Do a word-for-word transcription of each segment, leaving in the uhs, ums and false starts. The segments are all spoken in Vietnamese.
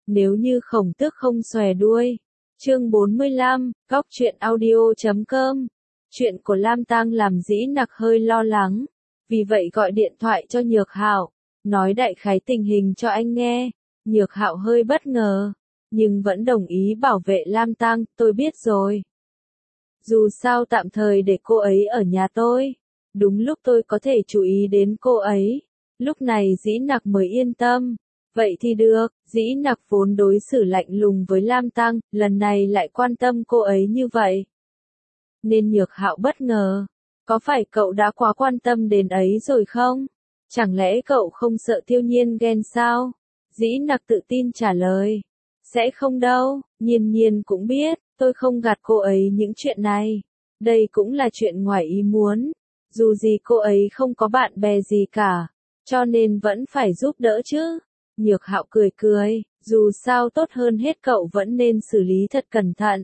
Nếu như khổng tước không xòe đuôi. Chương bốn mươi lăm, góc truyện audio chấm com. Chuyện của Lam Tang làm Dĩ Nặc hơi lo lắng, vì vậy gọi điện thoại cho Nhược Hạo, nói đại khái tình hình cho anh nghe. Nhược Hạo hơi bất ngờ, nhưng vẫn đồng ý bảo vệ Lam Tang. Tôi biết rồi. Dù sao tạm thời để cô ấy ở nhà tôi. Đúng lúc tôi có thể chú ý đến cô ấy. Lúc này Dĩ Nặc mới yên tâm. Vậy thì được. Dĩ Nặc vốn đối xử lạnh lùng với Lam Tang, lần này lại quan tâm cô ấy như vậy. Nên Nhược Hạo bất ngờ. Có phải cậu đã quá quan tâm đến ấy rồi không? Chẳng lẽ cậu không sợ Tiêu Nhiên ghen sao? Dĩ Nặc tự tin trả lời. Sẽ không đâu, Nhiên Nhiên cũng biết, tôi không gạt cô ấy những chuyện này. Đây cũng là chuyện ngoài ý muốn. Dù gì cô ấy không có bạn bè gì cả, cho nên vẫn phải giúp đỡ chứ. Nhược Hạo cười cười, dù sao tốt hơn hết cậu vẫn nên xử lý thật cẩn thận.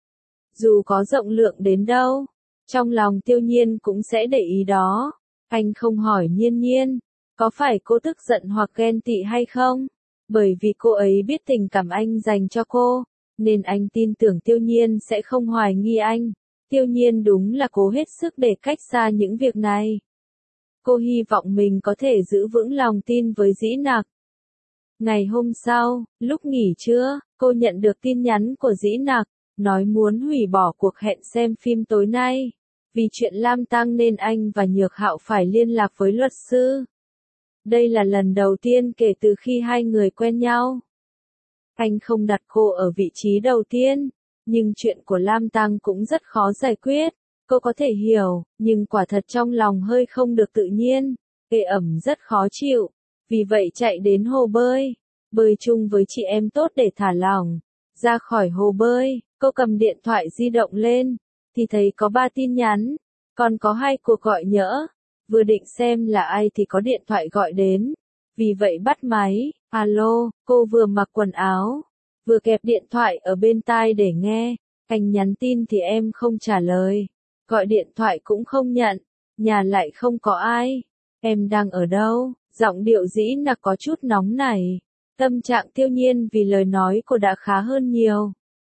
Dù có rộng lượng đến đâu, trong lòng Tiêu Nhiên cũng sẽ để ý đó. Anh không hỏi Nhiên Nhiên, có phải cô tức giận hoặc ghen tị hay không? Bởi vì cô ấy biết tình cảm anh dành cho cô, nên anh tin tưởng Tiêu Nhiên sẽ không hoài nghi anh. Tiêu Nhiên đúng là cố hết sức để cách xa những việc này. Cô hy vọng mình có thể giữ vững lòng tin với Dĩ Nặc. Ngày hôm sau, lúc nghỉ trưa, cô nhận được tin nhắn của Dĩ Nặc, nói muốn hủy bỏ cuộc hẹn xem phim tối nay. Vì chuyện Lam Tang nên anh và Nhược Hạo phải liên lạc với luật sư. Đây là lần đầu tiên kể từ khi hai người quen nhau. Anh không đặt cô ở vị trí đầu tiên, nhưng chuyện của Lam Tang cũng rất khó giải quyết. Cô có thể hiểu, nhưng quả thật trong lòng hơi không được tự nhiên, ê ẩm rất khó chịu. Vì vậy chạy đến hồ bơi, bơi chung với chị em tốt để thả lỏng. Ra khỏi hồ bơi, cô cầm điện thoại di động lên, thì thấy có ba tin nhắn, còn có hai cuộc gọi nhỡ. Vừa định xem là ai thì có điện thoại gọi đến. Vì vậy bắt máy, alo, cô vừa mặc quần áo, vừa kẹp điện thoại ở bên tai để nghe. Anh nhắn tin thì em không trả lời, gọi điện thoại cũng không nhận, nhà lại không có ai. Em đang ở đâu? Giọng điệu Dĩ Nặc có chút nóng nảy. Tâm trạng Tiêu Nhiên vì lời nói cô đã khá hơn nhiều.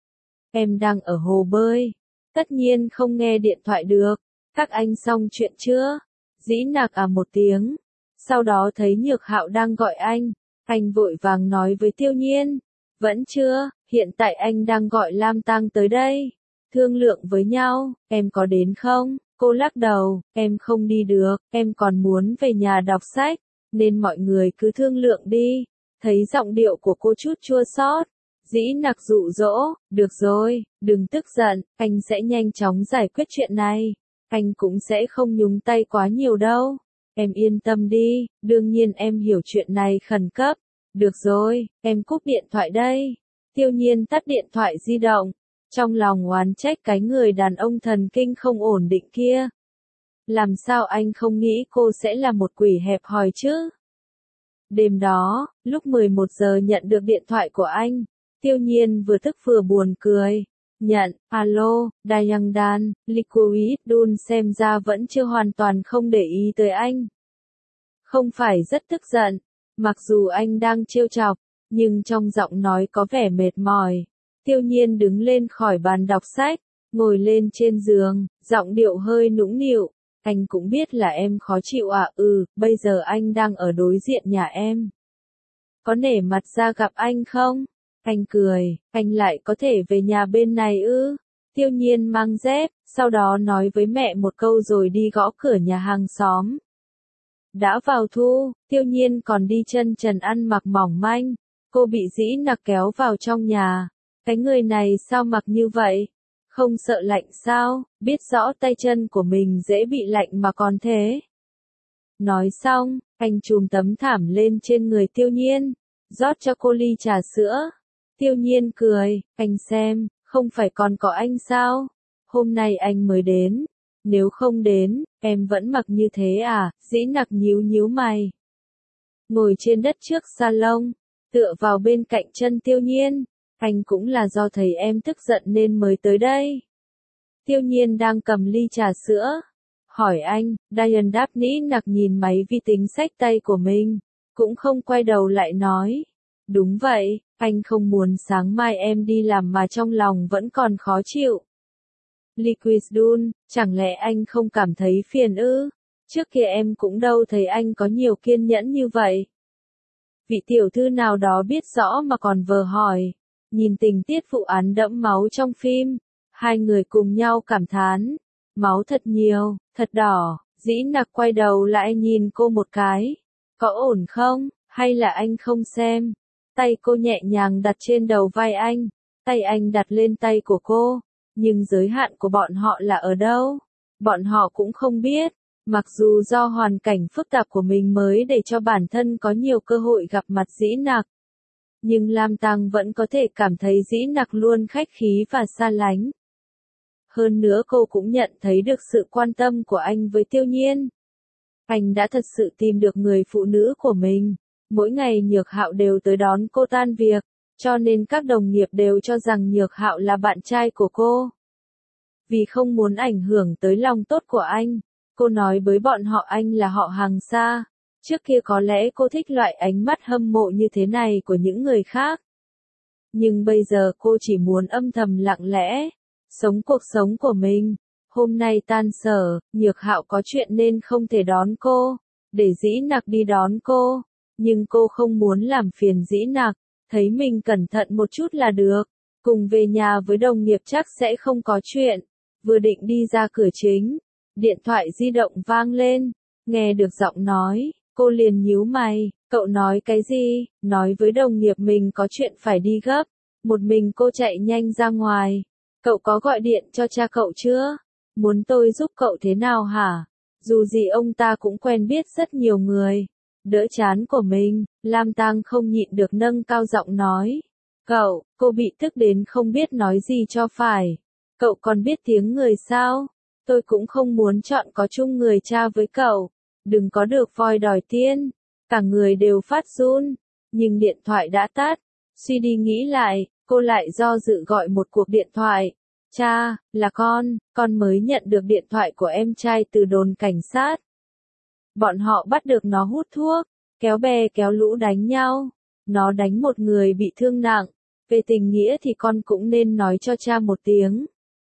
Em đang ở hồ bơi. Tất nhiên không nghe điện thoại được. Các anh xong chuyện chưa? Dĩ Nặc à một tiếng. Sau đó thấy Nhược Hạo đang gọi anh. Anh vội vàng nói với Tiêu Nhiên. Vẫn chưa, hiện tại anh đang gọi Lam Tang tới đây. Thương lượng với nhau, em có đến không? Cô lắc đầu, em không đi được, em còn muốn về nhà đọc sách, nên mọi người cứ thương lượng đi. Thấy giọng điệu của cô chút chua xót, Dĩ Nặc dụ dỗ, được rồi, đừng tức giận, anh sẽ nhanh chóng giải quyết chuyện này. Anh cũng sẽ không nhúng tay quá nhiều đâu. Em yên tâm đi, đương nhiên em hiểu chuyện này khẩn cấp. Được rồi, em cúp điện thoại đây. Tiêu Nhiên tắt điện thoại di động, trong lòng oán trách cái người đàn ông thần kinh không ổn định kia. Làm sao anh không nghĩ cô sẽ là một quỷ hẹp hòi chứ? Đêm đó, lúc mười một giờ nhận được điện thoại của anh, Tiêu Nhiên vừa tức vừa buồn cười. Nhận, alo, Dayang Dan, Liquid Dun xem ra vẫn chưa hoàn toàn không để ý tới anh. Không phải rất tức giận, mặc dù anh đang trêu chọc, nhưng trong giọng nói có vẻ mệt mỏi. Tiêu Nhiên đứng lên khỏi bàn đọc sách, ngồi lên trên giường, giọng điệu hơi nũng nịu. Anh cũng biết là em khó chịu à, ừ, bây giờ anh đang ở đối diện nhà em. Có nể mặt ra gặp anh không? Anh cười, anh lại có thể về nhà bên này ư? Tiêu Nhiên mang dép, sau đó nói với mẹ một câu rồi đi gõ cửa nhà hàng xóm. Đã vào thu, Tiêu Nhiên còn đi chân trần ăn mặc mỏng manh. Cô bị Dĩ Nặc kéo vào trong nhà. Cái người này sao mặc như vậy? Không sợ lạnh sao? Biết rõ tay chân của mình dễ bị lạnh mà còn thế. Nói xong, anh chùm tấm thảm lên trên người Tiêu Nhiên, rót cho cô ly trà sữa. Tiêu Nhiên cười, anh xem, không phải còn có anh sao? Hôm nay anh mới đến. Nếu không đến, em vẫn mặc như thế à? Dĩ Nặc nhíu nhíu mày. Ngồi trên đất trước salon, tựa vào bên cạnh chân Tiêu Nhiên. Anh cũng là do thấy em tức giận nên mới tới đây. Tiêu Nhiên đang cầm ly trà sữa. Hỏi anh, Diane đáp nĩ nặc nhìn máy vi tính xách tay của mình. Cũng không quay đầu lại nói. Đúng vậy, anh không muốn sáng mai em đi làm mà trong lòng vẫn còn khó chịu. Liquidun, chẳng lẽ anh không cảm thấy phiền ư? Trước kia em cũng đâu thấy anh có nhiều kiên nhẫn như vậy. Vị tiểu thư nào đó biết rõ mà còn vờ hỏi. Nhìn tình tiết vụ án đẫm máu trong phim, hai người cùng nhau cảm thán. Máu thật nhiều, thật đỏ. Dĩ Nặc quay đầu lại nhìn cô một cái. Có ổn không, hay là anh không xem? Tay cô nhẹ nhàng đặt trên đầu vai anh. Tay anh đặt lên tay của cô. Nhưng giới hạn của bọn họ là ở đâu? Bọn họ cũng không biết. Mặc dù do hoàn cảnh phức tạp của mình mới để cho bản thân có nhiều cơ hội gặp mặt Dĩ Nặc. Nhưng Lam Tăng vẫn có thể cảm thấy Dĩ Nặc luôn khách khí và xa lánh. Hơn nữa cô cũng nhận thấy được sự quan tâm của anh với Tiêu Nhiên. Anh đã thật sự tìm được người phụ nữ của mình. Mỗi ngày Nhược Hạo đều tới đón cô tan việc, cho nên các đồng nghiệp đều cho rằng Nhược Hạo là bạn trai của cô. Vì không muốn ảnh hưởng tới lòng tốt của anh, cô nói với bọn họ anh là họ hàng xa. Trước kia có lẽ cô thích loại ánh mắt hâm mộ như thế này của những người khác. Nhưng bây giờ cô chỉ muốn âm thầm lặng lẽ, sống cuộc sống của mình. Hôm nay tan sở, Nhược Hạo có chuyện nên không thể đón cô, để Dĩ Nặc đi đón cô. Nhưng cô không muốn làm phiền Dĩ Nặc, thấy mình cẩn thận một chút là được. Cùng về nhà với đồng nghiệp chắc sẽ không có chuyện. Vừa định đi ra cửa chính, điện thoại di động vang lên, nghe được giọng nói, cô liền nhíu mày, cậu nói cái gì? Nói với đồng nghiệp mình có chuyện phải đi gấp, một mình cô chạy nhanh ra ngoài. Cậu có gọi điện cho cha cậu chưa? Muốn tôi giúp cậu thế nào hả? Dù gì ông ta cũng quen biết rất nhiều người. Đỡ chán của mình, Lam Tang không nhịn được nâng cao giọng nói. Cậu, cô bị tức đến không biết nói gì cho phải. Cậu còn biết tiếng người sao? Tôi cũng không muốn chọn có chung người cha với cậu. Đừng có được voi đòi tiên. Cả người đều phát run. Nhưng điện thoại đã tắt. Suy đi nghĩ lại, cô lại do dự gọi một cuộc điện thoại. Cha, là con, con mới nhận được điện thoại của em trai từ đồn cảnh sát. Bọn họ bắt được nó hút thuốc, kéo bè kéo lũ đánh nhau. Nó đánh một người bị thương nặng. Về tình nghĩa thì con cũng nên nói cho cha một tiếng.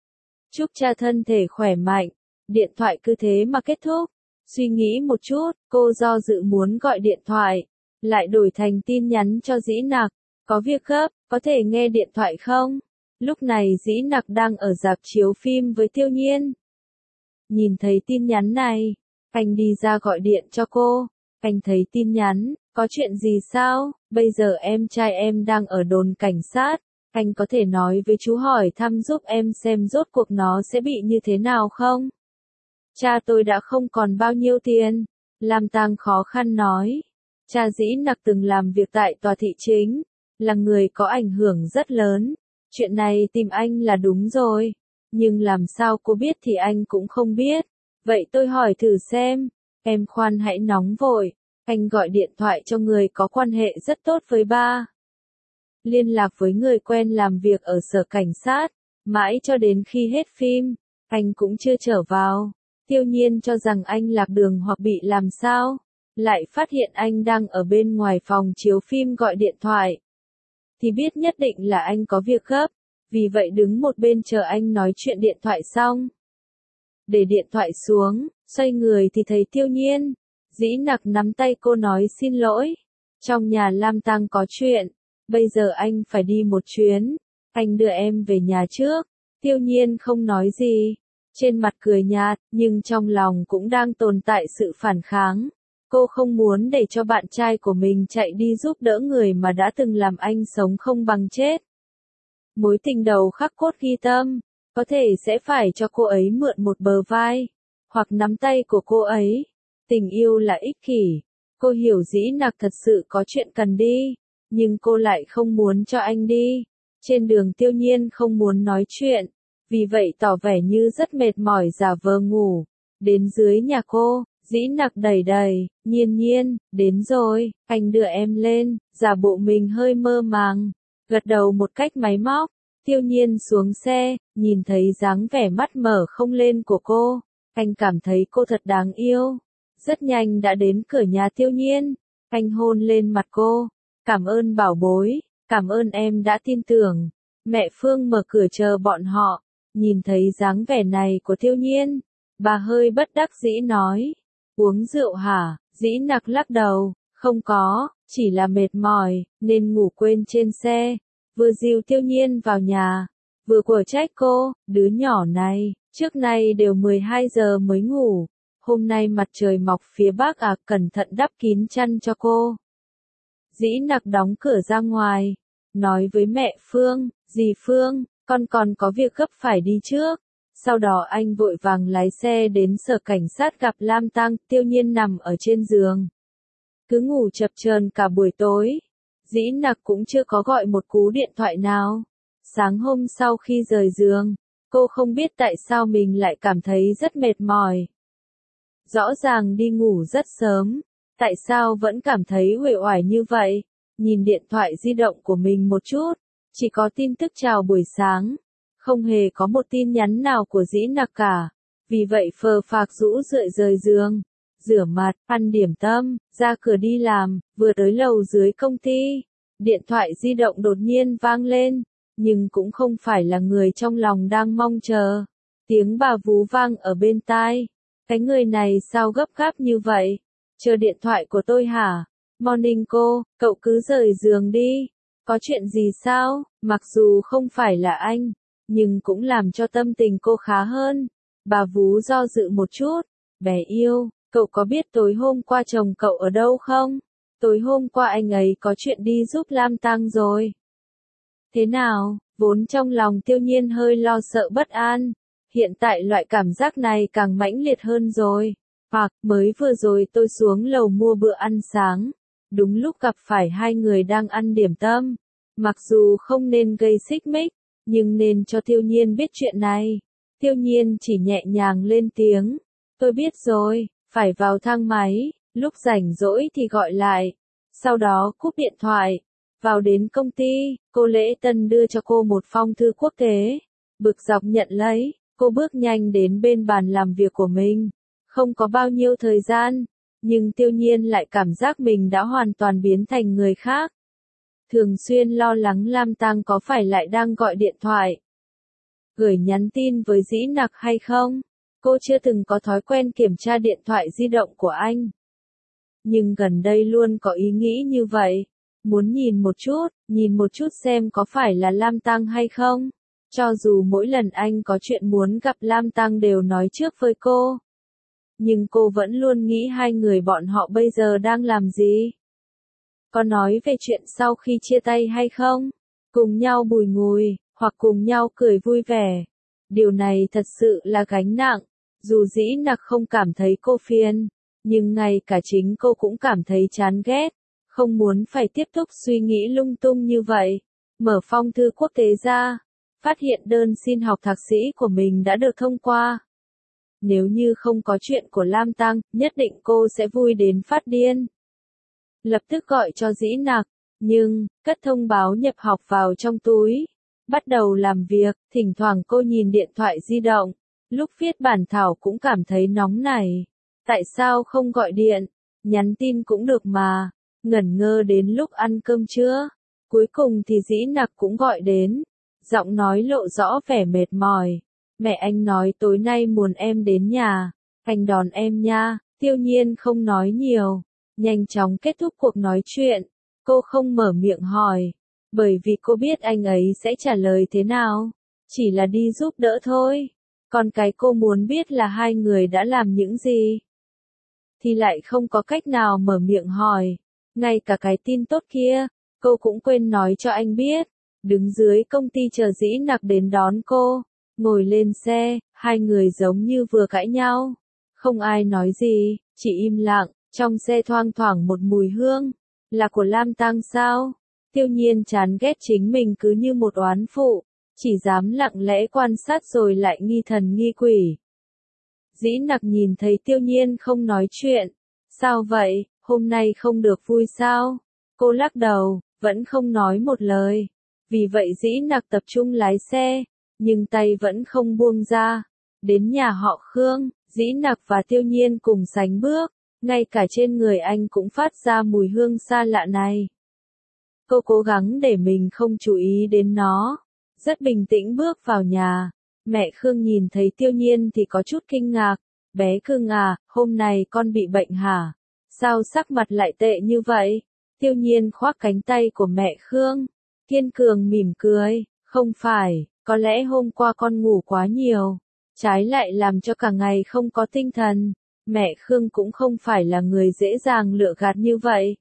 Chúc cha thân thể khỏe mạnh. Điện thoại cứ thế mà kết thúc. Suy nghĩ một chút, cô do dự muốn gọi điện thoại. Lại đổi thành tin nhắn cho Dĩ Nặc. Có việc gấp, có thể nghe điện thoại không? Lúc này Dĩ Nặc đang ở rạp chiếu phim với Tiêu Nhiên. Nhìn thấy tin nhắn này, anh đi ra gọi điện cho cô. Anh thấy tin nhắn, có chuyện gì sao? Bây giờ em trai em đang ở đồn cảnh sát. Anh có thể nói với chú hỏi thăm giúp em xem rốt cuộc nó sẽ bị như thế nào không? Cha tôi đã không còn bao nhiêu tiền. Lam Tang khó khăn nói. Cha Dĩ Nặc từng làm việc tại tòa thị chính, là người có ảnh hưởng rất lớn. Chuyện này tìm anh là đúng rồi. Nhưng làm sao cô biết thì anh cũng không biết. Vậy tôi hỏi thử xem. Em khoan hãy nóng vội. Anh gọi điện thoại cho người có quan hệ rất tốt với ba. Liên lạc với người quen làm việc ở sở cảnh sát. Mãi cho đến khi hết phim, anh cũng chưa trở vào. Tiêu Nhiên cho rằng anh lạc đường hoặc bị làm sao. Lại phát hiện anh đang ở bên ngoài phòng chiếu phim gọi điện thoại. Thì biết nhất định là anh có việc gấp. Vì vậy đứng một bên chờ anh nói chuyện điện thoại xong. Để điện thoại xuống, xoay người thì thấy Tiêu Nhiên. Dĩ Nặc nắm tay cô nói xin lỗi. Trong nhà Lam Tang có chuyện. Bây giờ anh phải đi một chuyến. Anh đưa em về nhà trước. Tiêu Nhiên không nói gì. Trên mặt cười nhạt, nhưng trong lòng cũng đang tồn tại sự phản kháng. Cô không muốn để cho bạn trai của mình chạy đi giúp đỡ người mà đã từng làm anh sống không bằng chết. Mối tình đầu khắc cốt ghi tâm, có thể sẽ phải cho cô ấy mượn một bờ vai, hoặc nắm tay của cô ấy. Tình yêu là ích kỷ. Cô hiểu Dĩ Nặc thật sự có chuyện cần đi, nhưng cô lại không muốn cho anh đi. Trên đường Tiêu Nhiên không muốn nói chuyện, vì vậy tỏ vẻ như rất mệt mỏi giả vờ ngủ. Đến dưới nhà cô, Dĩ Nặc đẩy đẩy, Nhiên Nhiên, đến rồi, anh đưa em lên, giả bộ mình hơi mơ màng, gật đầu một cách máy móc. Tiêu Nhiên xuống xe, nhìn thấy dáng vẻ mắt mở không lên của cô, anh cảm thấy cô thật đáng yêu. Rất nhanh đã đến cửa nhà Tiêu Nhiên, anh hôn lên mặt cô, Cảm ơn bảo bối, cảm ơn em đã tin tưởng. Mẹ Phương mở cửa chờ bọn họ, nhìn thấy dáng vẻ này của Tiêu Nhiên, bà hơi bất đắc dĩ nói, uống rượu hả? Dĩ Nặc lắc đầu, không có, chỉ là mệt mỏi, nên ngủ quên trên xe, vừa dìu Tiêu Nhiên vào nhà, vừa của trách cô, đứa nhỏ này, trước nay đều mười hai giờ mới ngủ, hôm nay mặt trời mọc phía bắc à, cẩn thận đắp kín chăn cho cô. Dĩ Nặc đóng cửa ra ngoài, nói với mẹ Phương, dì Phương, con còn có việc gấp phải đi trước. Sau đó anh vội vàng lái xe đến sở cảnh sát gặp Lam Tăng. Tiêu Nhiên nằm ở trên giường, cứ ngủ chập chờn cả buổi tối. Dĩ Nặc cũng chưa có gọi một cú điện thoại nào. Sáng hôm sau khi rời giường, cô không biết tại sao mình lại cảm thấy rất mệt mỏi. Rõ ràng đi ngủ rất sớm, tại sao vẫn cảm thấy uể oải như vậy? Nhìn điện thoại di động của mình một chút, chỉ có tin tức chào buổi sáng, không hề có một tin nhắn nào của Dĩ Nặc cả. Vì vậy phờ phạc rũ rượi rời giường, rửa mặt, ăn điểm tâm, ra cửa đi làm, vừa tới lầu dưới công ty, điện thoại di động đột nhiên vang lên, nhưng cũng không phải là người trong lòng đang mong chờ. Tiếng bà vú vang ở bên tai, cái người này sao gấp gáp như vậy? Chờ điện thoại của tôi hả? Morning cô, cậu cứ rời giường đi. Có chuyện gì sao? Mặc dù không phải là anh, nhưng cũng làm cho tâm tình cô khá hơn. Bà vú do dự một chút. Bé yêu, cậu có biết tối hôm qua chồng cậu ở đâu không? Tối hôm qua anh ấy có chuyện đi giúp Lam Tăng rồi. Thế nào? Vốn trong lòng Tiêu Nhiên hơi lo sợ bất an. Hiện tại loại cảm giác này càng mãnh liệt hơn rồi. Hoặc, mới vừa rồi tôi xuống lầu mua bữa ăn sáng. Đúng lúc gặp phải hai người đang ăn điểm tâm. Mặc dù không nên gây xích mích, nhưng nên cho Tiêu Nhiên biết chuyện này. Tiêu Nhiên chỉ nhẹ nhàng lên tiếng. Tôi biết rồi, phải vào thang máy, lúc rảnh rỗi thì gọi lại. Sau đó cúp điện thoại. Vào đến công ty, cô Lễ Tân đưa cho cô một phong thư quốc tế. Bực dọc nhận lấy, cô bước nhanh đến bên bàn làm việc của mình. Không có bao nhiêu thời gian, nhưng Tiêu Nhiên lại cảm giác mình đã hoàn toàn biến thành người khác. Thường xuyên lo lắng Lam Tăng có phải lại đang gọi điện thoại, gửi nhắn tin với Dĩ Nặc hay không. Cô chưa từng có thói quen kiểm tra điện thoại di động của anh. Nhưng gần đây luôn có ý nghĩ như vậy. Muốn nhìn một chút, nhìn một chút xem có phải là Lam Tăng hay không. Cho dù mỗi lần anh có chuyện muốn gặp Lam Tăng đều nói trước với cô. Nhưng cô vẫn luôn nghĩ hai người bọn họ bây giờ đang làm gì. Có nói về chuyện sau khi chia tay hay không? Cùng nhau bùi ngùi, hoặc cùng nhau cười vui vẻ. Điều này thật sự là gánh nặng. Dù Dĩ Nặc không cảm thấy cô phiền, nhưng ngay cả chính cô cũng cảm thấy chán ghét. Không muốn phải tiếp tục suy nghĩ lung tung như vậy. Mở phong thư quốc tế ra, phát hiện đơn xin học thạc sĩ của mình đã được thông qua. Nếu như không có chuyện của Lam Tăng, nhất định cô sẽ vui đến phát điên. Lập tức gọi cho Dĩ Nặc, nhưng, cất thông báo nhập học vào trong túi. Bắt đầu làm việc, thỉnh thoảng cô nhìn điện thoại di động. Lúc viết bản thảo cũng cảm thấy nóng nảy. Tại sao không gọi điện? Nhắn tin cũng được mà. Ngẩn ngơ đến lúc ăn cơm trưa. Cuối cùng thì Dĩ Nặc cũng gọi đến. Giọng nói lộ rõ vẻ mệt mỏi. Mẹ anh nói tối nay muốn em đến nhà. Anh đón em nha. Tiêu Nhiên không nói nhiều. Nhanh chóng kết thúc cuộc nói chuyện. Cô không mở miệng hỏi. Bởi vì cô biết anh ấy sẽ trả lời thế nào. Chỉ là đi giúp đỡ thôi. Còn cái cô muốn biết là hai người đã làm những gì. Thì lại không có cách nào mở miệng hỏi. Ngay cả cái tin tốt kia, cô cũng quên nói cho anh biết. Đứng dưới công ty chờ Dĩ Nặc đến đón cô. Ngồi lên xe, hai người giống như vừa cãi nhau. Không ai nói gì, chỉ im lặng. Trong xe thoang thoảng một mùi hương. Là của Lam Tăng sao? Tiêu Nhiên chán ghét chính mình cứ như một oán phụ. Chỉ dám lặng lẽ quan sát rồi lại nghi thần nghi quỷ. Dĩ Nặc nhìn thấy Tiêu Nhiên không nói chuyện. Sao vậy, hôm nay không được vui sao? Cô lắc đầu, vẫn không nói một lời. Vì vậy Dĩ Nặc tập trung lái xe, nhưng tay vẫn không buông ra. Đến nhà họ Khương, Dĩ Nặc và Tiêu Nhiên cùng sánh bước. Ngay cả trên người anh cũng phát ra mùi hương xa lạ này. Cô cố gắng để mình không chú ý đến nó. Rất bình tĩnh bước vào nhà. Mẹ Khương nhìn thấy Tiêu Nhiên thì có chút kinh ngạc. Bé Khương à, hôm nay con bị bệnh hả? Sao sắc mặt lại tệ như vậy? Tiêu Nhiên khoác cánh tay của mẹ Khương. Kiên cường mỉm cười. Không phải, có lẽ hôm qua con ngủ quá nhiều. Trái lại làm cho cả ngày không có tinh thần. Mẹ Khương cũng không phải là người dễ dàng lừa gạt như vậy.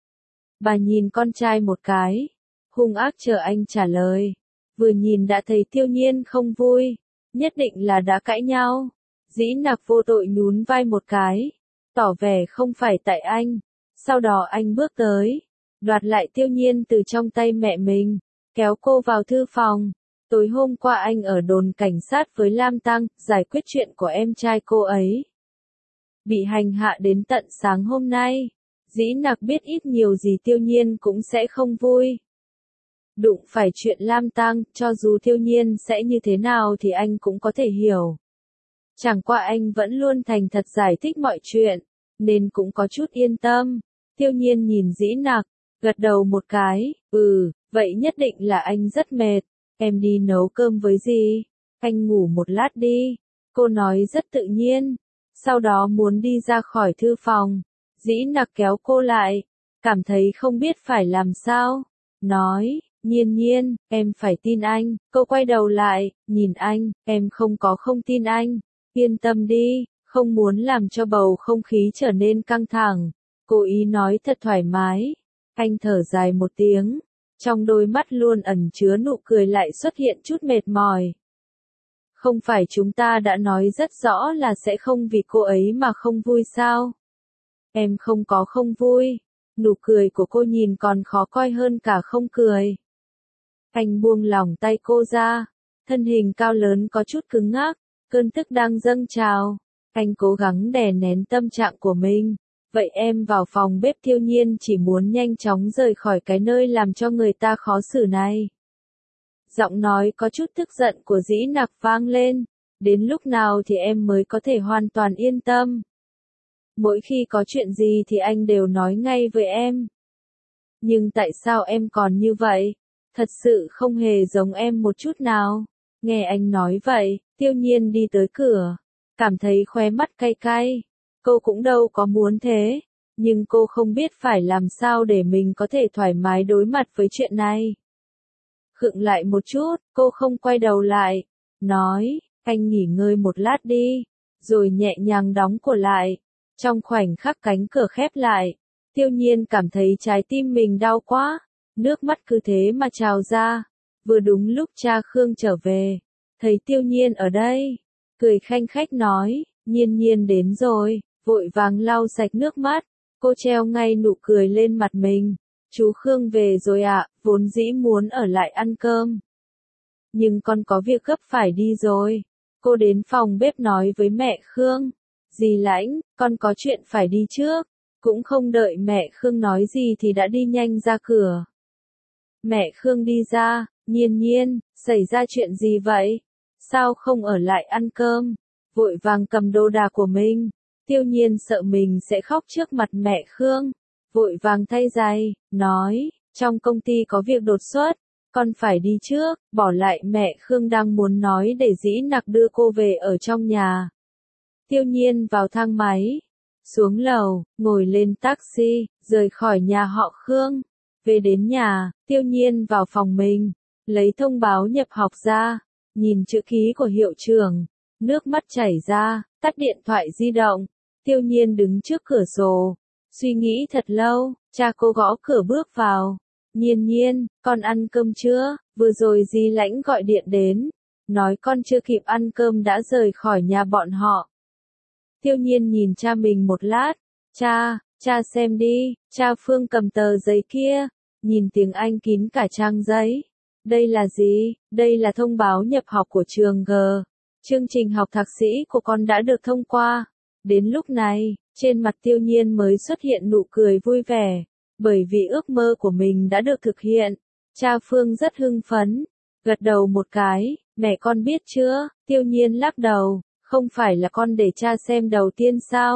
Bà nhìn con trai một cái. Hung ác chờ anh trả lời. Vừa nhìn đã thấy Tiêu Nhiên không vui. Nhất định là đã cãi nhau. Dĩ Nặc vô tội nhún vai một cái. Tỏ vẻ không phải tại anh. Sau đó anh bước tới. Đoạt lại Tiêu Nhiên từ trong tay mẹ mình. Kéo cô vào thư phòng. Tối hôm qua anh ở đồn cảnh sát với Lam Tăng, giải quyết chuyện của em trai cô ấy. Bị hành hạ đến tận sáng hôm nay. Dĩ Nặc biết ít nhiều gì Tiêu Nhiên cũng sẽ không vui. Đụng phải chuyện Lam Tăng, cho dù Tiêu Nhiên sẽ như thế nào thì anh cũng có thể hiểu. Chẳng qua anh vẫn luôn thành thật giải thích mọi chuyện, nên cũng có chút yên tâm. Tiêu Nhiên nhìn Dĩ Nặc, gật đầu một cái, ừ, vậy nhất định là anh rất mệt. Em đi nấu cơm với gì? Anh ngủ một lát đi. Cô nói rất tự nhiên. Sau đó muốn đi ra khỏi thư phòng. Dĩ Nặc kéo cô lại. Cảm thấy không biết phải làm sao. Nói, Nhiên Nhiên, em phải tin anh. Cô quay đầu lại, nhìn anh, em không có không tin anh. Yên tâm đi, không muốn làm cho bầu không khí trở nên căng thẳng. Cô ý nói thật thoải mái. Anh thở dài một tiếng. Trong đôi mắt luôn ẩn chứa nụ cười lại xuất hiện chút mệt mỏi. Không phải chúng ta đã nói rất rõ là sẽ không vì cô ấy mà không vui sao? Em không có không vui. Nụ cười của cô nhìn còn khó coi hơn cả không cười. Anh buông lỏng tay cô ra. Thân hình cao lớn có chút cứng ngắc. Cơn tức đang dâng trào. Anh cố gắng đè nén tâm trạng của mình. Vậy em vào phòng bếp. Tiêu Nhiên chỉ muốn nhanh chóng rời khỏi cái nơi làm cho người ta khó xử này. Giọng nói có chút tức giận của Dĩ Nặc vang lên. Đến lúc nào thì em mới có thể hoàn toàn yên tâm? Mỗi khi có chuyện gì thì anh đều nói ngay với em. Nhưng tại sao em còn như vậy? Thật sự không hề giống em một chút nào. Nghe anh nói vậy, Tiêu Nhiên đi tới cửa. Cảm thấy khóe mắt cay cay. Cô cũng đâu có muốn thế. Nhưng cô không biết phải làm sao để mình có thể thoải mái đối mặt với chuyện này. Khựng lại một chút, cô không quay đầu lại. Nói, anh nghỉ ngơi một lát đi. Rồi nhẹ nhàng đóng cửa lại. Trong khoảnh khắc cánh cửa khép lại. Tiêu Nhiên cảm thấy trái tim mình đau quá. Nước mắt cứ thế mà trào ra. Vừa đúng lúc cha Khương trở về. Thấy Tiêu Nhiên ở đây. Cười khanh khách nói, Nhiên Nhiên đến rồi. Vội vàng lau sạch nước mắt. Cô treo ngay nụ cười lên mặt mình. Chú Khương về rồi ạ, vốn dĩ muốn ở lại ăn cơm. Nhưng con có việc gấp phải đi rồi. Cô đến phòng bếp nói với mẹ Khương. Dì Lãnh, con có chuyện phải đi trước. Cũng không đợi mẹ Khương nói gì thì đã đi nhanh ra cửa. Mẹ Khương đi ra, Nhiên Nhiên, xảy ra chuyện gì vậy? Sao không ở lại ăn cơm? Vội vàng cầm đồ đạc của mình. Tiêu Nhiên sợ mình sẽ khóc trước mặt mẹ Khương. Vội vàng thay giày, nói, trong công ty có việc đột xuất, con phải đi trước, bỏ lại mẹ Khương đang muốn nói để Dĩ Nặc đưa cô về ở trong nhà. Tiêu Nhiên vào thang máy, xuống lầu, ngồi lên taxi, rời khỏi nhà họ Khương. Về đến nhà, Tiêu Nhiên vào phòng mình, lấy thông báo nhập học ra, nhìn chữ ký của hiệu trưởng, nước mắt chảy ra, tắt điện thoại di động. Tiêu Nhiên đứng trước cửa sổ, suy nghĩ thật lâu, cha cô gõ cửa bước vào. Nhiên Nhiên, con ăn cơm chưa? Vừa rồi Dì Lãnh gọi điện đến, nói con chưa kịp ăn cơm đã rời khỏi nhà bọn họ. Tiêu Nhiên nhìn cha mình một lát, cha, cha xem đi, cha Phương cầm tờ giấy kia, nhìn tiếng Anh kín cả trang giấy. Đây là gì? Đây là thông báo nhập học của trường G. Chương trình học thạc sĩ của con đã được thông qua. Đến lúc này, trên mặt Tiêu Nhiên mới xuất hiện nụ cười vui vẻ, bởi vì ước mơ của mình đã được thực hiện. Cha Phương rất hưng phấn, gật đầu một cái, mẹ con biết chưa? Tiêu Nhiên lắc đầu, không phải là con để cha xem đầu tiên sao?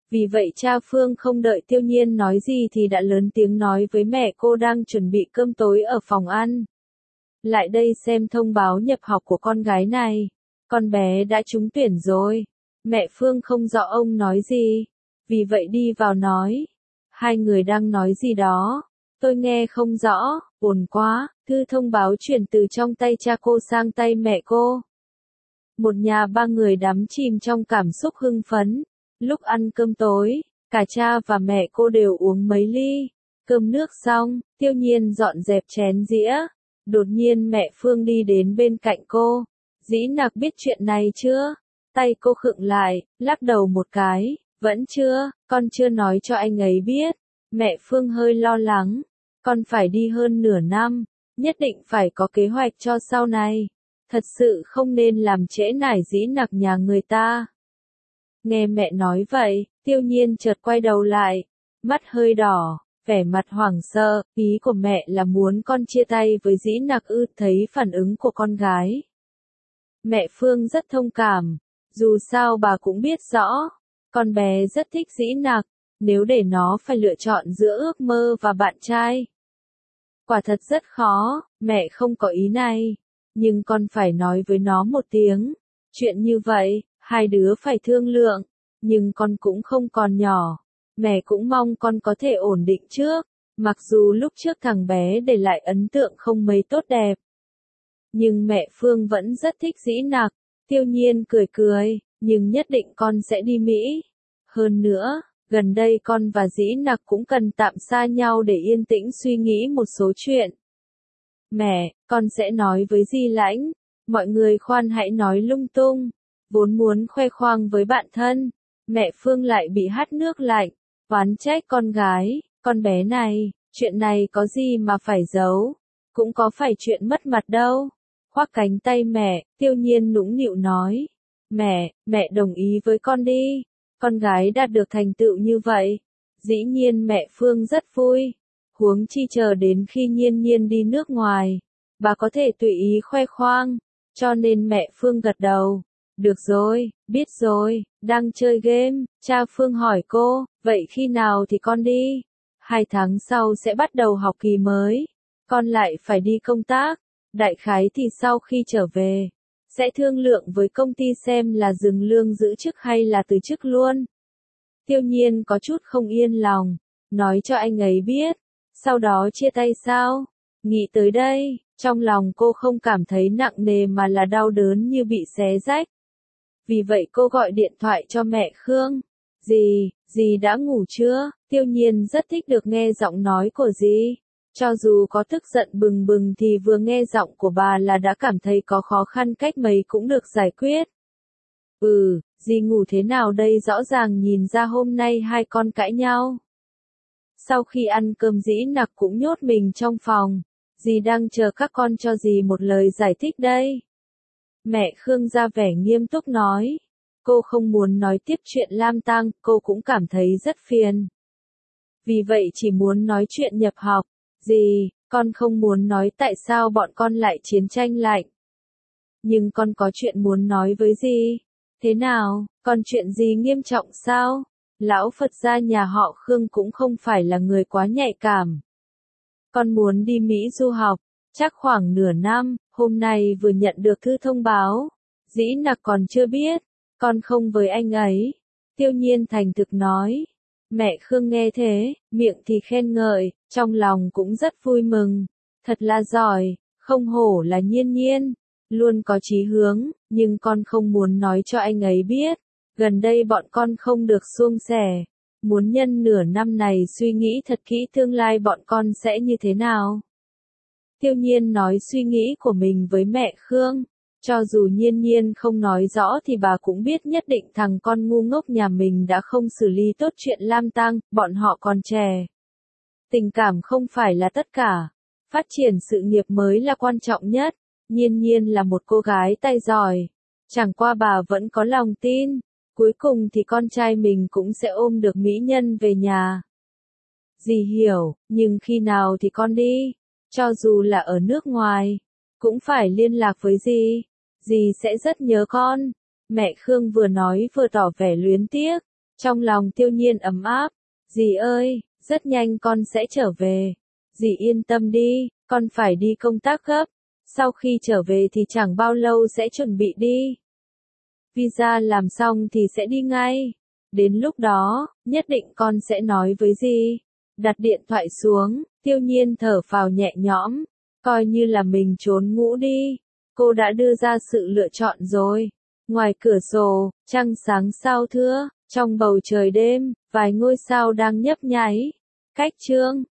Vì vậy cha Phương không đợi Tiêu Nhiên nói gì thì đã lớn tiếng nói với mẹ cô đang chuẩn bị cơm tối ở phòng ăn. Lại đây xem thông báo nhập học của con gái này. Con bé đã trúng tuyển rồi. Mẹ Phương không rõ ông nói gì. Vì vậy đi vào nói. Hai người đang nói gì đó. Tôi nghe không rõ, ồn quá. Thư thông báo chuyển từ trong tay cha cô sang tay mẹ cô. Một nhà ba người đắm chìm trong cảm xúc hưng phấn. Lúc ăn cơm tối, cả cha và mẹ cô đều uống mấy ly. Cơm nước xong, Tiêu Nhiên dọn dẹp chén dĩa. Đột nhiên mẹ Phương đi đến bên cạnh cô. Dĩ Nặc biết chuyện này chưa? Tay cô khựng lại, lắc đầu một cái. Vẫn chưa, con chưa nói cho anh ấy biết. Mẹ Phương hơi lo lắng. Con phải đi hơn nửa năm, nhất định phải có kế hoạch cho sau này. Thật sự không nên làm trễ nải Dĩ Nặc nhà người ta. Nghe mẹ nói vậy, Tiêu Nhiên chợt quay đầu lại, mắt hơi đỏ, vẻ mặt hoảng sợ, ý của mẹ là muốn con chia tay với Dĩ Nặc ư? Thấy phản ứng của con gái. Mẹ Phương rất thông cảm, dù sao bà cũng biết rõ, con bé rất thích Dĩ Nặc, nếu để nó phải lựa chọn giữa ước mơ và bạn trai. Quả thật rất khó, mẹ không có ý này, nhưng con phải nói với nó một tiếng. Chuyện như vậy, hai đứa phải thương lượng, nhưng con cũng không còn nhỏ. Mẹ cũng mong con có thể ổn định trước, mặc dù lúc trước thằng bé để lại ấn tượng không mấy tốt đẹp. Nhưng mẹ Phương vẫn rất thích Dĩ Nặc. Tiêu Nhiên cười cười, nhưng nhất định con sẽ đi Mỹ. Hơn nữa, gần đây con và Dĩ Nặc cũng cần tạm xa nhau để yên tĩnh suy nghĩ một số chuyện. Mẹ, con sẽ nói với Di Lãnh, mọi người khoan hãy nói lung tung. Vốn muốn khoe khoang với bạn thân, mẹ Phương lại bị hắt nước lạnh, oán trách con gái, con bé này, chuyện này có gì mà phải giấu, cũng có phải chuyện mất mặt đâu. Khoác cánh tay mẹ, Tiêu Nhiên nũng nịu nói, mẹ, mẹ đồng ý với con đi, con gái đạt được thành tựu như vậy, dĩ nhiên mẹ Phương rất vui, huống chi chờ đến khi Nhiên Nhiên đi nước ngoài, bà có thể tùy ý khoe khoang, cho nên mẹ Phương gật đầu. Được rồi, biết rồi, đang chơi game, cha Phương hỏi cô, vậy khi nào thì con đi? Hai tháng sau sẽ bắt đầu học kỳ mới, con lại phải đi công tác, đại khái thì sau khi trở về, sẽ thương lượng với công ty xem là dừng lương giữ chức hay là từ chức luôn. Tiêu Nhiên có chút không yên lòng, nói cho anh ấy biết, sau đó chia tay sao? Nghĩ tới đây, trong lòng cô không cảm thấy nặng nề mà là đau đớn như bị xé rách. Vì vậy cô gọi điện thoại cho mẹ Khương. Dì, dì đã ngủ chưa? Tiêu Nhiên rất thích được nghe giọng nói của dì. Cho dù có tức giận bừng bừng thì vừa nghe giọng của bà là đã cảm thấy có khó khăn cách mấy cũng được giải quyết. Ừ, dì ngủ thế nào đây? Rõ ràng nhìn ra hôm nay hai con cãi nhau. Sau khi ăn cơm Dĩ Nặc cũng nhốt mình trong phòng. Dì đang chờ các con cho dì một lời giải thích đây. Mẹ Khương ra vẻ nghiêm túc nói. Cô không muốn nói tiếp chuyện Lam Tang, cô cũng cảm thấy rất phiền. Vì vậy chỉ muốn nói chuyện nhập học. Dì, con không muốn nói tại sao bọn con lại chiến tranh lạnh. Nhưng con có chuyện muốn nói với dì. Thế nào, còn chuyện gì nghiêm trọng sao? Lão Phật gia nhà họ Khương cũng không phải là người quá nhạy cảm. Con muốn đi Mỹ du học, chắc khoảng nửa năm, hôm nay vừa nhận được thư thông báo. Dĩ Nặc còn chưa biết, con không với anh ấy. Tiêu Nhiên thành thực nói. Mẹ Khương nghe thế, miệng thì khen ngợi, trong lòng cũng rất vui mừng. Thật là giỏi, không hổ là Nhiên Nhiên, luôn có chí hướng, nhưng con không muốn nói cho anh ấy biết. Gần đây bọn con không được suôn sẻ, muốn nhân nửa năm này suy nghĩ thật kỹ tương lai bọn con sẽ như thế nào. Tiêu Nhiên nói suy nghĩ của mình với mẹ Khương, cho dù Nhiên Nhiên không nói rõ thì bà cũng biết nhất định thằng con ngu ngốc nhà mình đã không xử lý tốt chuyện Lam Tang, bọn họ còn trẻ. Tình cảm không phải là tất cả, phát triển sự nghiệp mới là quan trọng nhất. Nhiên Nhiên là một cô gái tay giỏi, chẳng qua bà vẫn có lòng tin. Cuối cùng thì con trai mình cũng sẽ ôm được mỹ nhân về nhà. Dì hiểu, nhưng khi nào thì con đi, cho dù là ở nước ngoài, cũng phải liên lạc với dì, dì sẽ rất nhớ con. Mẹ Khương vừa nói vừa tỏ vẻ luyến tiếc, Trong lòng Tiêu Nhiên ấm áp. Dì ơi, rất nhanh con sẽ trở về. Dì yên tâm đi, con phải đi công tác gấp. Sau khi trở về thì chẳng bao lâu sẽ chuẩn bị đi. Visa làm xong thì sẽ đi ngay. Đến lúc đó, nhất định con sẽ nói với dì. Đặt điện thoại xuống, Tiêu Nhiên thở phào nhẹ nhõm. Coi như là mình trốn ngũ đi. Cô đã đưa ra sự lựa chọn rồi. Ngoài cửa sổ, trăng sáng sao thưa. Trong bầu trời đêm, vài ngôi sao đang nhấp nháy. Cách chương